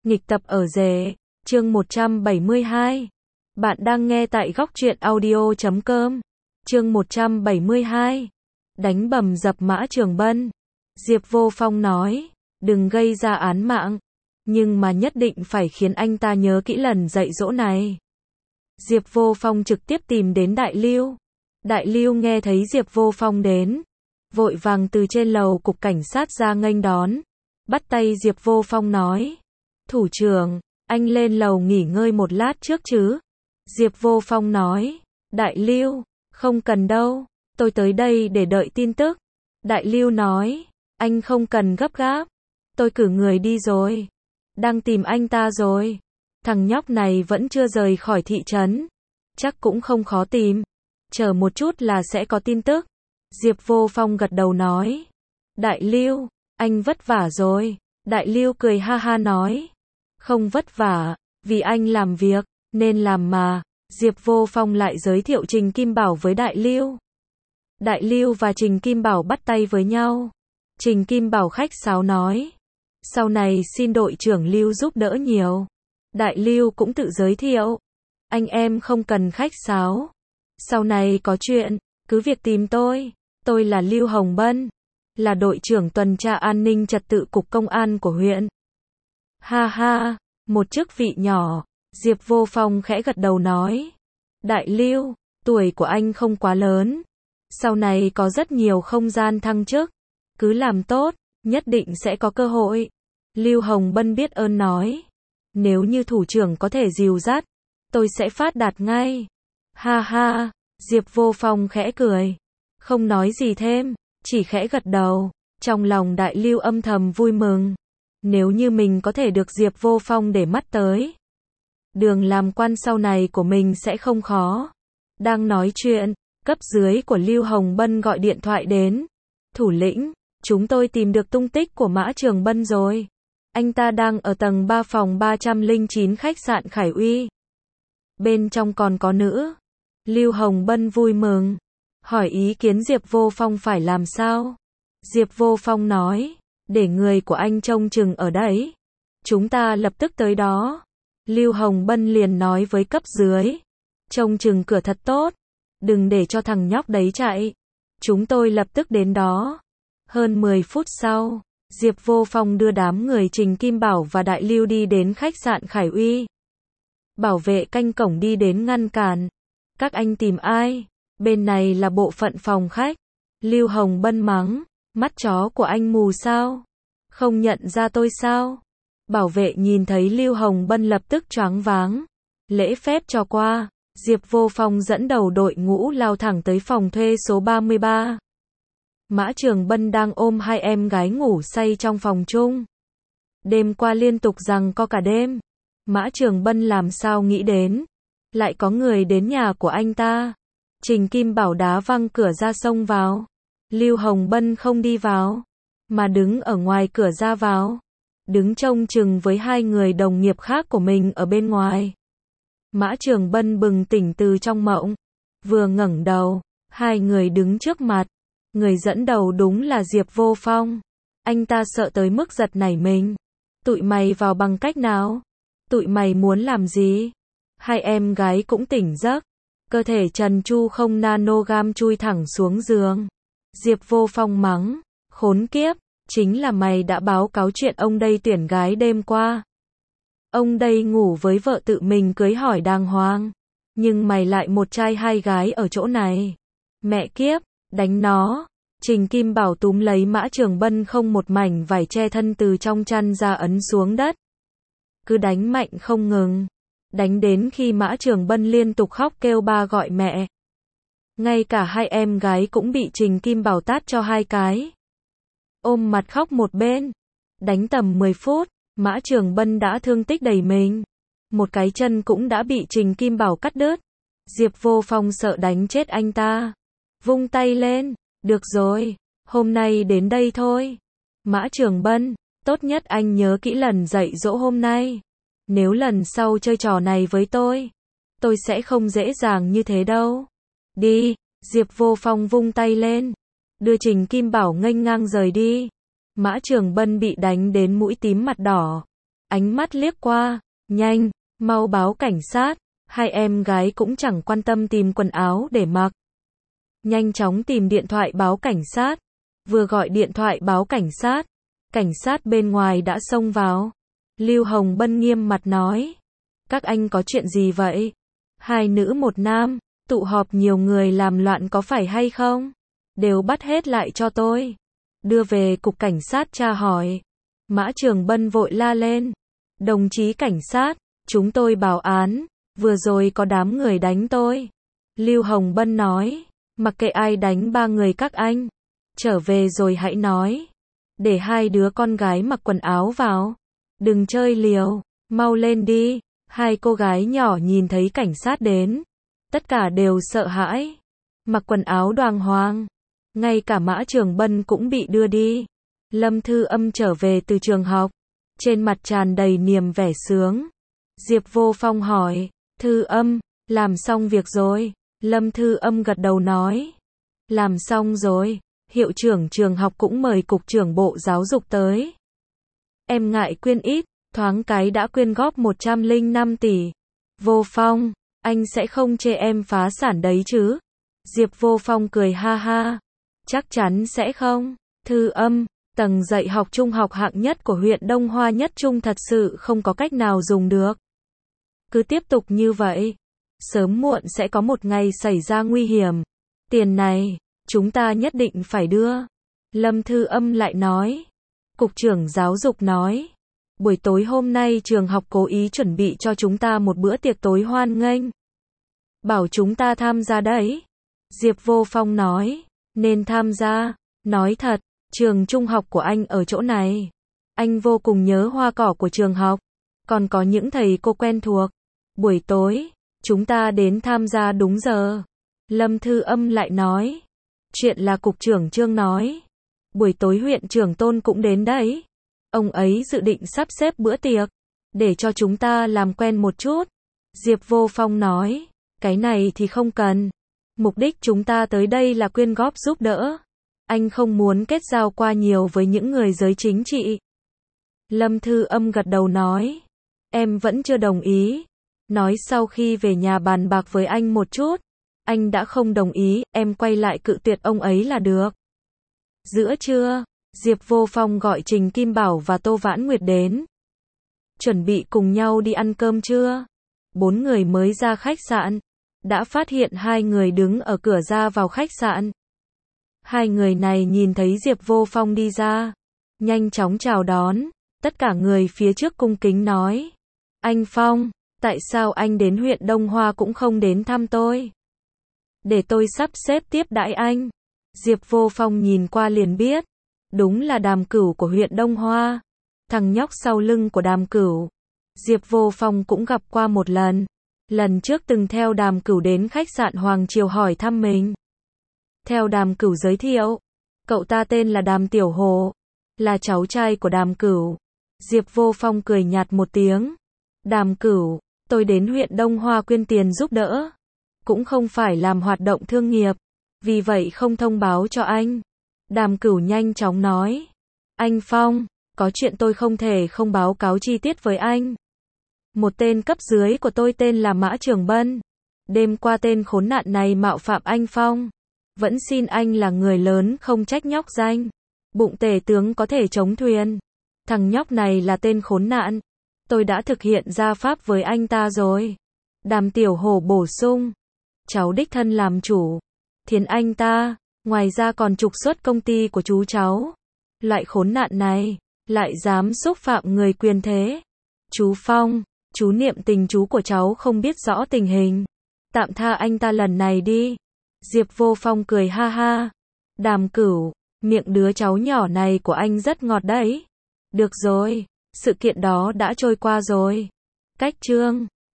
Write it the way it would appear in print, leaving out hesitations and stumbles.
Nghịch tập ở rể, chương 172. Bạn đang nghe tại góc truyện audio.com. Chương 172. Đánh bầm dập Mã Trường Bân. Diệp Vô Phong nói, đừng gây ra án mạng, nhưng mà nhất định phải khiến anh ta nhớ kỹ lần dạy dỗ này. Diệp Vô Phong trực tiếp tìm đến Đại Lưu. Đại Lưu nghe thấy Diệp Vô Phong đến, vội vàng từ trên lầu cục cảnh sát ra nghênh đón, bắt tay Diệp Vô Phong nói, thủ trưởng, anh lên lầu nghỉ ngơi một lát trước chứ? Diệp Vô Phong nói, Đại Lưu, không cần đâu, tôi tới đây để đợi tin tức. Đại Lưu nói, anh không cần gấp gáp, tôi cử người đi rồi, đang tìm anh ta rồi. Thằng nhóc này vẫn chưa rời khỏi thị trấn, chắc cũng không khó tìm, chờ một chút là sẽ có tin tức. Diệp Vô Phong gật đầu nói, Đại Lưu, anh vất vả rồi. Đại Lưu cười ha ha nói, không vất vả, vì anh làm việc, nên làm mà. Diệp Vô Phong lại giới thiệu Trình Kim Bảo với Đại Lưu. Đại Lưu và Trình Kim Bảo bắt tay với nhau. Trình Kim Bảo khách sáo nói, sau này xin đội trưởng Lưu giúp đỡ nhiều. Đại Lưu cũng tự giới thiệu, anh em không cần khách sáo, sau này có chuyện, cứ việc tìm tôi là Lưu Hồng Bân, là đội trưởng tuần tra an ninh trật tự cục công an của huyện. Ha ha, một chức vị nhỏ. Diệp Vô Phong khẽ gật đầu nói, Đại Lưu, tuổi của anh không quá lớn, sau này có rất nhiều không gian thăng chức, cứ làm tốt, nhất định sẽ có cơ hội. Lưu Hồng Bân biết ơn nói, nếu như thủ trưởng có thể dìu dắt, tôi sẽ phát đạt ngay. Ha ha, Diệp Vô Phong khẽ cười, không nói gì thêm, chỉ khẽ gật đầu. Trong lòng Đại Lưu âm thầm vui mừng, nếu như mình có thể được Diệp Vô Phong để mắt tới, đường làm quan sau này của mình sẽ không khó. Đang nói chuyện, cấp dưới của Lưu Hồng Bân gọi điện thoại đến. Thủ lĩnh, chúng tôi tìm được tung tích của Mã Trường Bân rồi. Anh ta đang ở tầng 3 phòng 309 khách sạn Khải Uy. Bên trong còn có nữ. Lưu Hồng Bân vui mừng, hỏi ý kiến Diệp Vô Phong phải làm sao. Diệp Vô Phong nói, để người của anh trông chừng ở đấy, chúng ta lập tức tới đó. Lưu Hồng Bân liền nói với cấp dưới, trông chừng cửa thật tốt, đừng để cho thằng nhóc đấy chạy. Chúng tôi lập tức đến đó. Hơn 10 phút sau, Diệp Vô Phong đưa đám người Trình Kim Bảo và Đại Lưu đi đến khách sạn Khải Uy. Bảo vệ canh cổng đi đến ngăn cản. Các anh tìm ai? Bên này là bộ phận phòng khách. Lưu Hồng Bân mắng, mắt chó của anh mù sao? Không nhận ra tôi sao? Bảo vệ nhìn thấy Lưu Hồng Bân lập tức choáng váng, lễ phép cho qua. Diệp Vô Phong dẫn đầu đội ngũ lao thẳng tới phòng thuê số 33. Mã Trường Bân đang ôm hai em gái ngủ say trong phòng chung. Đêm qua liên tục giằng co cả đêm. Mã Trường Bân làm sao nghĩ đến, lại có người đến nhà của anh ta. Trình Kim Bảo đá văng cửa ra xông vào. Lưu Hồng Bân không đi vào, mà đứng ở ngoài cửa ra vào, đứng trông chừng với hai người đồng nghiệp khác của mình ở bên ngoài. Mã Trường Bân bừng tỉnh từ trong mộng, vừa ngẩng đầu, hai người đứng trước mặt. Người dẫn đầu đúng là Diệp Vô Phong. Anh ta sợ tới mức giật nảy mình. Tụi mày vào bằng cách nào? Tụi mày muốn làm gì? Hai em gái cũng tỉnh giấc, cơ thể trần tru không nanogam chui thẳng xuống giường. Diệp Vô Phong mắng, khốn kiếp, chính là mày đã báo cáo chuyện ông đây tuyển gái đêm qua. Ông đây ngủ với vợ tự mình cưới hỏi đàng hoàng, nhưng mày lại một trai hai gái ở chỗ này. Mẹ kiếp, đánh nó. Trình Kim Bảo túm lấy Mã Trường Bân không một mảnh vải che thân từ trong chăn ra ấn xuống đất. Cứ đánh mạnh không ngừng, đánh đến khi Mã Trường Bân liên tục khóc kêu ba gọi mẹ. Ngay cả hai em gái cũng bị Trình Kim Bảo tát cho hai cái. Ôm mặt khóc một bên. Đánh tầm 10 phút, Mã Trường Bân đã thương tích đầy mình. Một cái chân cũng đã bị Trình Kim Bảo cắt đứt. Diệp Vô Phong sợ đánh chết anh ta, vung tay lên, được rồi, hôm nay đến đây thôi. Mã Trường Bân, tốt nhất anh nhớ kỹ lần dạy dỗ hôm nay. Nếu lần sau chơi trò này với tôi sẽ không dễ dàng như thế đâu. Đi. Diệp Vô Phong vung tay lên, đưa Trình Kim Bảo nghênh ngang rời đi. Mã Trường Bân bị đánh đến mũi tím mặt đỏ. ánh mắt liếc qua, nhanh, mau báo cảnh sát, hai em gái cũng chẳng quan tâm tìm quần áo để mặc. Nhanh chóng tìm điện thoại báo cảnh sát, vừa gọi điện thoại báo cảnh sát bên ngoài đã xông vào. Lưu Hồng Bân nghiêm mặt nói, các anh có chuyện gì vậy? Hai nữ một nam, tụ họp nhiều người làm loạn có phải hay không? Đều bắt hết lại cho tôi. Đưa về cục cảnh sát tra hỏi. Mã Trường Bân vội la lên. Đồng chí cảnh sát, chúng tôi báo án, vừa rồi có đám người đánh tôi. Lưu Hồng Bân nói, mặc kệ ai đánh ba người các anh, trở về rồi hãy nói. Để hai đứa con gái mặc quần áo vào. Đừng chơi liều, mau lên đi. Hai cô gái nhỏ nhìn thấy cảnh sát đến, tất cả đều sợ hãi, mặc quần áo đoàng hoàng. Ngay cả Mã Trường Bân cũng bị đưa đi. Lâm Thư Âm trở về từ trường học, trên mặt tràn đầy niềm vẻ sướng. Diệp Vô Phong hỏi, Thư Âm, làm xong việc rồi? Lâm Thư Âm gật đầu nói, làm xong rồi, hiệu trưởng trường học cũng mời cục trưởng Bộ Giáo dục tới. Em ngại quyên ít, thoáng cái đã quyên góp 105 tỷ. Vô Phong, anh sẽ không chê em phá sản đấy chứ? Diệp Vô Phong cười ha ha, chắc chắn sẽ không. Thư Âm, tầng dạy học trung học hạng nhất của huyện Đông Hoa Nhất Trung thật sự không có cách nào dùng được. Cứ tiếp tục như vậy, sớm muộn sẽ có một ngày xảy ra nguy hiểm. Tiền này, chúng ta nhất định phải đưa. Lâm Thư Âm lại nói. Cục trưởng giáo dục nói, buổi tối hôm nay trường học cố ý chuẩn bị cho chúng ta một bữa tiệc tối hoan nghênh. Bảo chúng ta tham gia đấy. Diệp Vô Phong nói, nên tham gia. Nói thật, trường trung học của anh ở chỗ này. Anh vô cùng nhớ hoa cỏ của trường học. Còn có những thầy cô quen thuộc. Buổi tối, chúng ta đến tham gia đúng giờ. Lâm Thư Âm lại nói, chuyện là cục trưởng Trương nói. Buổi tối huyện trưởng Tôn cũng đến đấy. Ông ấy dự định sắp xếp bữa tiệc, để cho chúng ta làm quen một chút. Diệp Vô Phong nói, cái này thì không cần. Mục đích chúng ta tới đây là quyên góp giúp đỡ. Anh không muốn kết giao qua nhiều với những người giới chính trị. Lâm Thư Âm gật đầu nói, em vẫn chưa đồng ý. Nói sau khi về nhà bàn bạc với anh một chút. Anh đã không đồng ý, em quay lại cự tuyệt ông ấy là được. Giữa trưa, Diệp Vô Phong gọi Trình Kim Bảo và Tô Vãn Nguyệt đến. Chuẩn bị cùng nhau đi ăn cơm trưa. Bốn người mới ra khách sạn, đã phát hiện hai người đứng ở cửa ra vào khách sạn. Hai người này nhìn thấy Diệp Vô Phong đi ra, nhanh chóng chào đón. Tất cả người phía trước cung kính nói, anh Phong, tại sao anh đến huyện Đông Hoa cũng không đến thăm tôi? Để tôi sắp xếp tiếp đãi anh. Diệp Vô Phong nhìn qua liền biết, đúng là Đàm Cửu của huyện Đông Hoa. Thằng nhóc sau lưng của Đàm Cửu, Diệp Vô Phong cũng gặp qua một lần. Lần trước từng theo Đàm Cửu đến khách sạn Hoàng Triều hỏi thăm mình. Theo Đàm Cửu giới thiệu, cậu ta tên là Đàm Tiểu Hồ, là cháu trai của Đàm Cửu. Diệp Vô Phong cười nhạt một tiếng. Đàm Cửu, tôi đến huyện Đông Hoa quyên tiền giúp đỡ, cũng không phải làm hoạt động thương nghiệp, vì vậy không thông báo cho anh. Đàm Cửu nhanh chóng nói, anh Phong, có chuyện tôi không thể không báo cáo chi tiết với anh. Một tên cấp dưới của tôi tên là Mã Trường Bân. Đêm qua tên khốn nạn này mạo phạm anh Phong. Vẫn xin anh là người lớn không trách nhóc danh. Bụng tể tướng có thể chống thuyền. Thằng nhóc này là tên khốn nạn. Tôi đã thực hiện gia pháp với anh ta rồi. Đàm Tiểu Hổ bổ sung, cháu đích thân làm chủ. Thiến anh ta, ngoài ra còn trục xuất công ty của chú cháu. Loại khốn nạn này, lại dám xúc phạm người quyền thế. Chú Phong, chú niệm tình chú của cháu không biết rõ tình hình. Tạm tha anh ta lần này đi. Diệp Vô Phong cười ha ha. Đàm Cửu, miệng đứa cháu nhỏ này của anh rất ngọt đấy. Được rồi, sự kiện đó đã trôi qua rồi. Cách chương